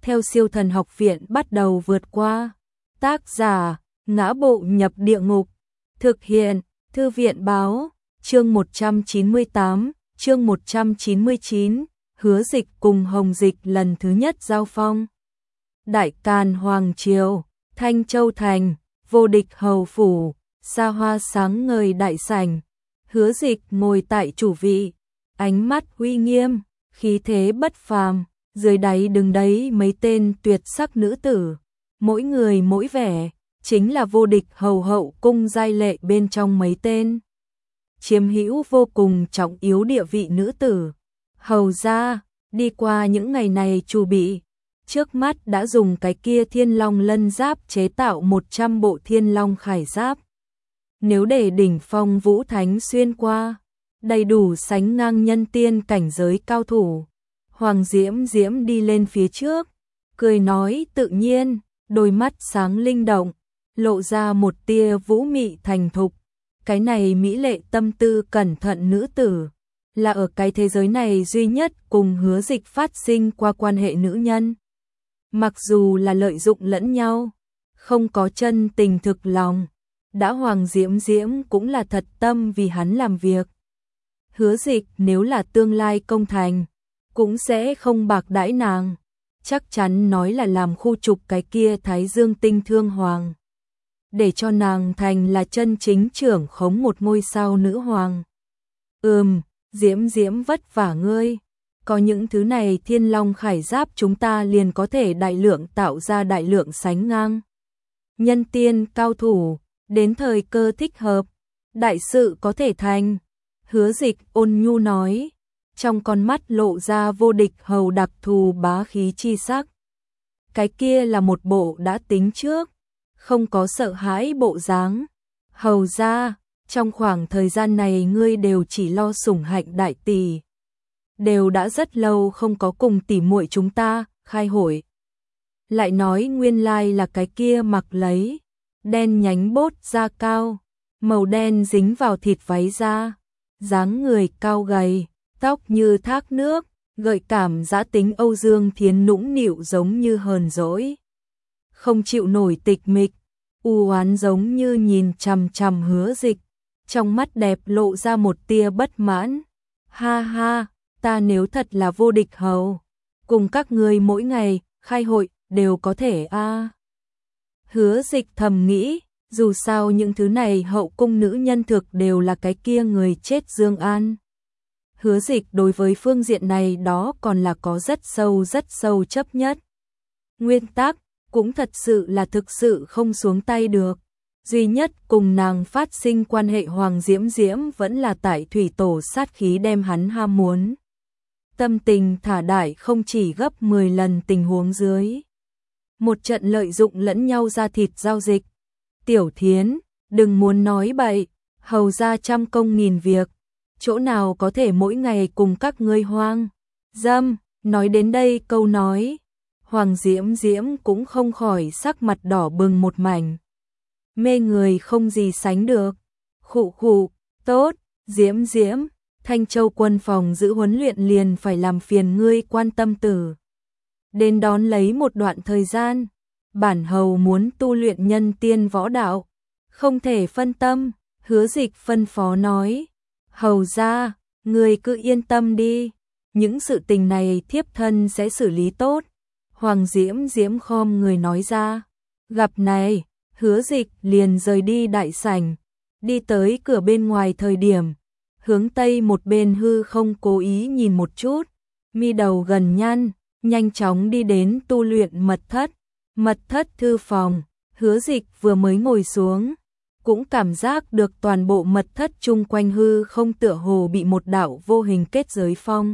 theo Siêu Thần Học Viện bắt đầu vượt qua. Tác giả: Ngã Bộ Nhập Địa Ngục. Thực hiện: Thư viện báo. Chương 198, chương 199, Hứa Dịch cùng Hồng Dịch lần thứ nhất giao phong. Đại Càn Hoàng Triều, Thanh Châu Thành, vô địch hầu phủ, xa hoa sáng ngời đại sảnh. Hứa Dịch ngồi tại chủ vị, ánh mắt uy nghiêm, khí thế bất phàm, dưới đáy đứng đấy mấy tên tuyệt sắc nữ tử, mỗi người mỗi vẻ, chính là vô địch hầu hậu cung giai lệ bên trong mấy tên chiếm hữu vô cùng trọng yếu địa vị nữ tử. Hầu gia, đi qua những ngày này chuẩn bị, trước mắt đã dùng cái kia Thiên Long Lân Giáp chế tạo 100 bộ Thiên Long Khải Giáp. Nếu để đỉnh phong Vũ Thánh xuyên qua, đầy đủ sánh ngang nhân tiên cảnh giới cao thủ. Hoàng Diễm Diễm đi lên phía trước, cười nói tự nhiên, đôi mắt sáng linh động, lộ ra một tia vũ mị thành thục. Cái này mỹ lệ tâm tư cẩn thận nữ tử, là ở cái thế giới này duy nhất cùng Hứa Dịch phát sinh qua quan hệ nữ nhân. Mặc dù là lợi dụng lẫn nhau, không có chân tình thực lòng, đã Hoàng Diễm Diễm cũng là thật tâm vì hắn làm việc. Hứa Dịch nếu là tương lai công thành, cũng sẽ không bạc đãi nàng, chắc chắn nói là làm khu trục cái kia Thái Dương Tinh Thương Hoàng, để cho nàng thành là chân chính trưởng khống một ngôi sao nữ hoàng. Diễm Diễm vất vả ngươi, có những thứ này Thiên Long Khải Giáp chúng ta liền có thể đại lượng tạo ra đại lượng sánh ngang nhân tiên cao thủ, đến thời cơ thích hợp, đại sự có thể thành. Hứa Dịch ôn nhu nói, trong con mắt lộ ra vô địch hầu đặc thù bá khí chi sắc. Cái kia là một bộ đã tính trước, không có sợ hãi bộ dáng. Hầu gia, trong khoảng thời gian này ngươi đều chỉ lo sủng hạnh đại tỷ, đều đã rất lâu không có cùng tỷ muội chúng ta khai hội. Lại nói nguyên lai là cái kia mặc lấy đen nhánh bốt da cao, màu đen dính vào thịt váy da, dáng người cao gầy, tóc như thác nước, gợi cảm dã tính Âu Dương Thiến nũng nịu giống như hờn dỗi, không chịu nổi tịch mịch, u oán giống như nhìn chằm chằm Hứa Dịch, trong mắt đẹp lộ ra một tia bất mãn. Ha ha, ta nếu thật là vô địch hầu, cùng các ngươi mỗi ngày khai hội đều có thể a. Hứa Dịch thầm nghĩ, dù sao những thứ này hậu cung nữ nhân thực đều là cái kia người chết Dương An. Hứa Dịch đối với phương diện này đó còn là có rất sâu chấp nhất. Nguyên tắc cũng thật sự là thực sự không xuống tay được. Duy nhất cùng nàng phát sinh quan hệ Hoàng Diễm Diễm vẫn là tại thủy tổ sát khí đem hắn ham muốn. Tâm tình thả đại không chỉ gấp 10 lần tình huống dưới. Một trận lợi dụng lẫn nhau ra thịt giao dịch. Tiểu Thiến, đừng muốn nói bậy, hầu ra trăm công nghìn việc, chỗ nào có thể mỗi ngày cùng các ngươi hoang dâm. Nói đến đây câu nói, Hoàng Diễm Diễm cũng không khỏi sắc mặt đỏ bừng một mảnh. Mê người không gì sánh được. Khụ khụ, tốt, Diễm Diễm, Thanh Châu quân phòng giữ huấn luyện liền phải làm phiền ngươi quan tâm tử. Đến đón lấy một đoạn thời gian, bản hầu muốn tu luyện nhân tiên võ đạo, không thể phân tâm. Hứa Dịch phân phó nói, hầu ra, ngươi cứ yên tâm đi, những sự tình này thiếp thân sẽ xử lý tốt. Hoàng Diễm Diễm khom người nói ra. Gặp này, Hứa Dịch liền rời đi đại sảnh, đi tới cửa bên ngoài thời điểm, hướng tây một bên hư không cố ý nhìn một chút, mi đầu gần nhăn, nhanh chóng đi đến tu luyện mật thất. Mật thất thư phòng, Hứa Dịch vừa mới ngồi xuống, cũng cảm giác được toàn bộ mật thất chung quanh hư không tựa hồ bị một đạo vô hình kết giới phong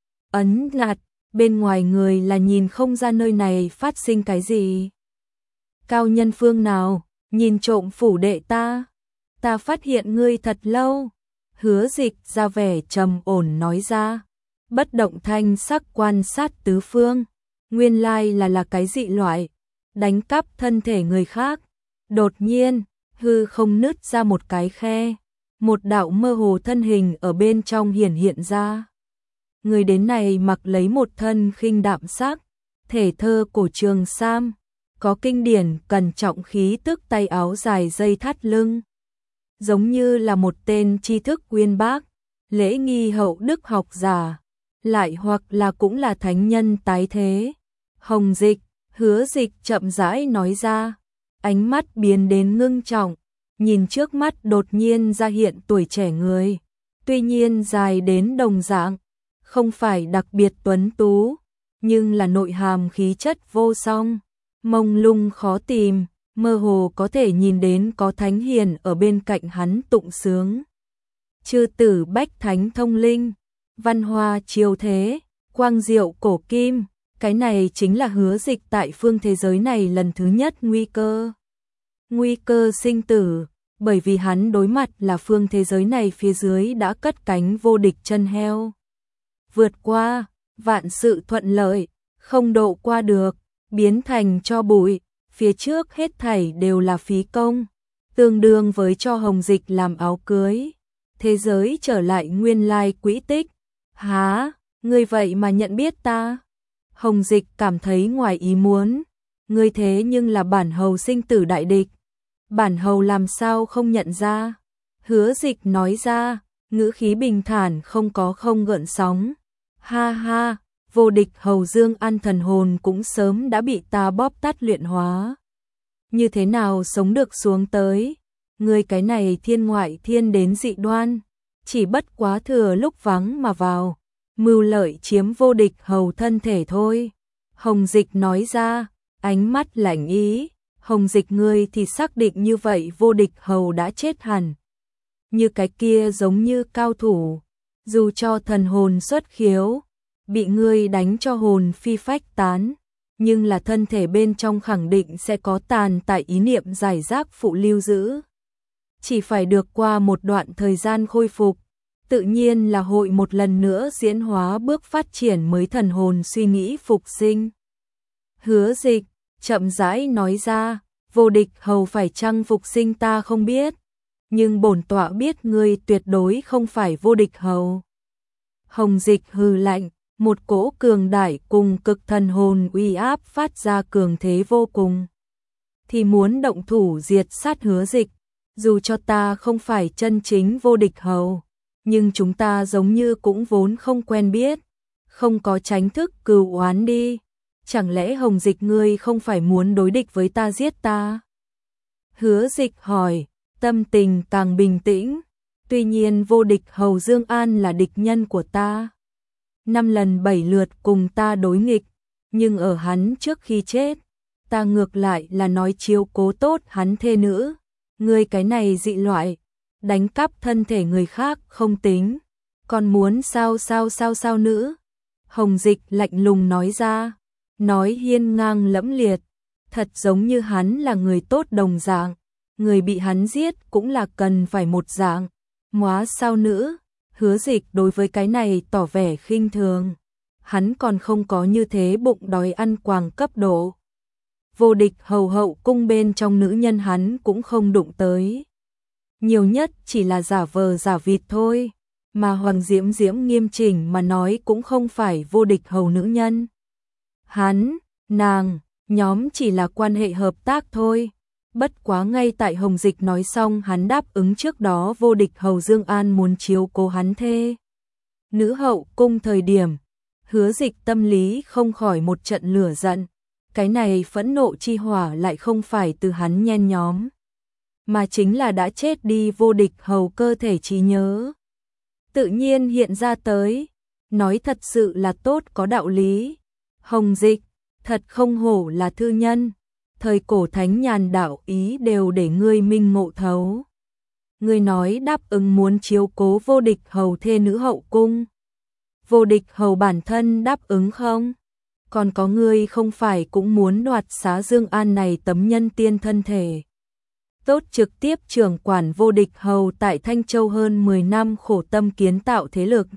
ấn ngạt, bên ngoài người là nhìn không ra nơi này phát sinh cái gì. Cao nhân phương nào, nhìn trộm phủ đệ ta phát hiện ngươi thật lâu. Hứa Dịch ra vẻ trầm ổn nói ra, bất động thanh sắc quan sát tứ phương, nguyên lai là cái dị loại, đánh cắp thân thể người khác. Đột nhiên, hư không nứt ra một cái khe, một đạo mơ hồ thân hình ở bên trong hiện ra. Người đến này mặc lấy một thân khinh đạm sắc, thể thơ cổ Trường Sam, có kinh điển cẩn trọng khí tức tay áo dài dây thắt lưng. Giống như là một tên tri thức uyên bác, lễ nghi hậu đức học giả, lại hoặc là cũng là thánh nhân tái thế. Hồng Dịch, Hứa Dịch chậm rãi nói ra, ánh mắt biến đến ngưng trọng, nhìn trước mắt đột nhiên ra hiện tuổi trẻ người, tuy nhiên dài đến đồng dạng, không phải đặc biệt tuấn tú, nhưng là nội hàm khí chất vô song, mông lung khó tìm, mơ hồ có thể nhìn đến có thánh hiền ở bên cạnh hắn tụng sướng. Chư tử bách thánh thông linh, văn hoa chiêu thế, quang diệu cổ kim, cái này chính là Hứa Dịch tại phương thế giới này lần thứ nhất nguy cơ. Nguy cơ sinh tử, bởi vì hắn đối mặt là phương thế giới này phía dưới đã cất cánh vô địch chân heo. Vượt qua, vạn sự thuận lợi, không độ qua được, biến thành cho bụi, phía trước hết thảy đều là phí công, tương đương với cho Hồng Dịch làm áo cưới. Thế giới trở lại nguyên lai quỹ tích. Hả, ngươi vậy mà nhận biết ta? Hồng Dịch cảm thấy ngoài ý muốn. Ngươi thế nhưng là bản hầu sinh tử đại địch. Bản hầu làm sao không nhận ra? Hứa Dịch nói ra, ngữ khí bình thản không gợn sóng. Ha ha, vô địch hầu Dương An thần hồn cũng sớm đã bị ta bóp tắt luyện hóa. Như thế nào sống được xuống tới? Ngươi cái này thiên ngoại thiên đến dị đoan, chỉ bất quá thừa lúc vắng mà vào, mưu lợi chiếm vô địch hầu thân thể thôi. Hồng Dịch nói ra, ánh mắt lạnh ý, Hồng Dịch ngươi thì xác định như vậy vô địch hầu đã chết hẳn. Như cái kia giống như cao thủ, dù cho thần hồn xuất khiếu, bị ngươi đánh cho hồn phi phách tán, nhưng là thân thể bên trong khẳng định sẽ có tàn tại ý niệm giải rác phụ lưu giữ. Chỉ phải được qua một đoạn thời gian khôi phục, tự nhiên là hội một lần nữa diễn hóa bước phát triển mới thần hồn suy nghĩ phục sinh. Hứa Dịch chậm rãi nói ra, vô địch hầu phải chăng phục sinh ta không biết, nhưng bổn tọa biết ngươi tuyệt đối không phải vô địch hầu. Hồng Dịch hừ lạnh, một cỗ cường đại cùng cực thần hồn uy áp phát ra cường thế vô cùng. Thì muốn động thủ diệt sát Hứa Dịch, dù cho ta không phải chân chính vô địch hầu, nhưng chúng ta giống như cũng vốn không quen biết, không có tránh thức cừu oán đi. Chẳng lẽ Hồng Dịch ngươi không phải muốn đối địch với ta giết ta? Hứa Dịch hỏi, tâm tình càng bình tĩnh. Tuy nhiên vô địch hầu Dương An là địch nhân của ta. 5 lần 7 lượt cùng ta đối nghịch, nhưng ở hắn trước khi chết, ta ngược lại là nói chiếu cố tốt hắn thê nữ. Ngươi cái này dị loại, đánh cắp thân thể người khác không tính, còn muốn sao nữ? Hồng Dịch lạnh lùng nói ra, nói hiên ngang lẫm liệt, thật giống như hắn là người tốt đồng dạng, người bị hắn giết cũng là cần phải một dạng. Móa sao nữ? Hứa Dịch đối với cái này tỏ vẻ khinh thường, hắn còn không có như thế bụng đói ăn quàng cấp độ. Vô địch hầu hậu cung bên trong nữ nhân hắn cũng không đụng tới. Nhiều nhất chỉ là giả vờ giả vịt thôi, mà Hoàng Diễm Diễm nghiêm chỉnh mà nói cũng không phải vô địch hầu nữ nhân. Hắn, nàng, nhóm chỉ là quan hệ hợp tác thôi. Bất quá ngay tại Hồng Dịch nói xong hắn đáp ứng trước đó vô địch hầu Dương An muốn chiếu cố hắn thê nữ hậu cung thời điểm, Hứa Dịch tâm lý không khỏi một trận lửa giận. Cái này phẫn nộ chi hỏa lại không phải từ hắn nhen nhóm, mà chính là đã chết đi vô địch hầu cơ thể trí nhớ tự nhiên hiện ra tới. Nói thật sự là tốt có đạo lý. Hồng Dịch, thật không hổ là thư nhân, thời cổ thánh nhàn đạo ý đều để ngươi minh ngộ thấu. Ngươi nói đáp ứng muốn chiếu cố vô địch hầu thê nữ hậu cung, vô địch hầu bản thân đáp ứng không? Còn có ngươi không phải cũng muốn đoạt xá Dương An này tấm nhân tiên thân thể. Tốt trực tiếp trưởng quản vô địch hầu tại Thanh Châu hơn 10 năm khổ tâm kiến tạo thế lực.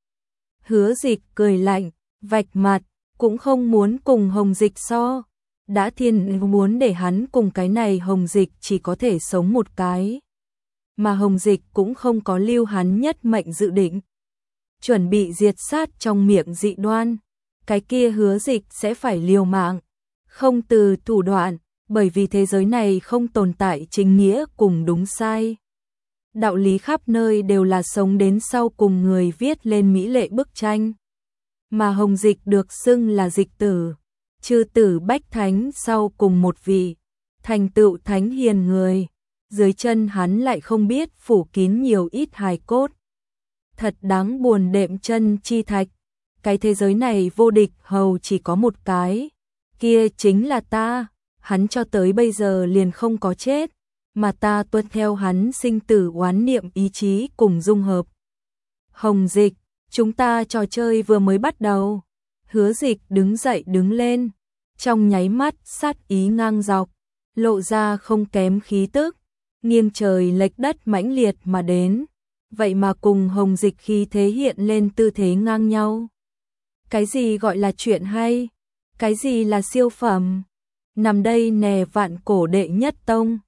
Hứa Dịch cười lạnh, vạch mặt, cũng không muốn cùng Hồng Dịch so. Đã thiên muốn để hắn cùng cái này Hồng Dịch chỉ có thể sống một cái. Mà Hồng Dịch cũng không có lưu hắn nhất mệnh dự định. Chuẩn bị diệt sát trong miệng dị đoan. cái kia Hứa Dịch sẽ phải liều mạng, không từ thủ đoạn, bởi vì thế giới này không tồn tại chính nghĩa cùng đúng sai. Đạo lý khắp nơi đều là sống đến sau cùng người viết lên mỹ lệ bức tranh. Mà Hồng Dịch được xưng là dịch tử, chư tử bách thánh sau cùng một vị, thành tựu thánh hiền người, dưới chân hắn lại không biết phủ kín nhiều ít hài cốt. Thật đáng buồn đệm chân chi thạch, cái thế giới này vô địch hầu chỉ có một cái, kia chính là ta, hắn cho tới bây giờ liền không có chết, mà ta tuân theo hắn sinh tử oán niệm ý chí cùng dung hợp. Hồng Dịch, chúng ta trò chơi vừa mới bắt đầu. Hứa Dịch đứng dậy đứng lên, trong nháy mắt sát ý ngang dọc, lộ ra không kém khí tức, nghiêng trời lệch đất mãnh liệt mà đến, vậy mà cùng Hồng Dịch khí thế hiện lên tư thế ngang nhau. Cái gì gọi là chuyện hay? Cái gì là siêu phẩm? Nằm đây nè vạn cổ đệ nhất tông,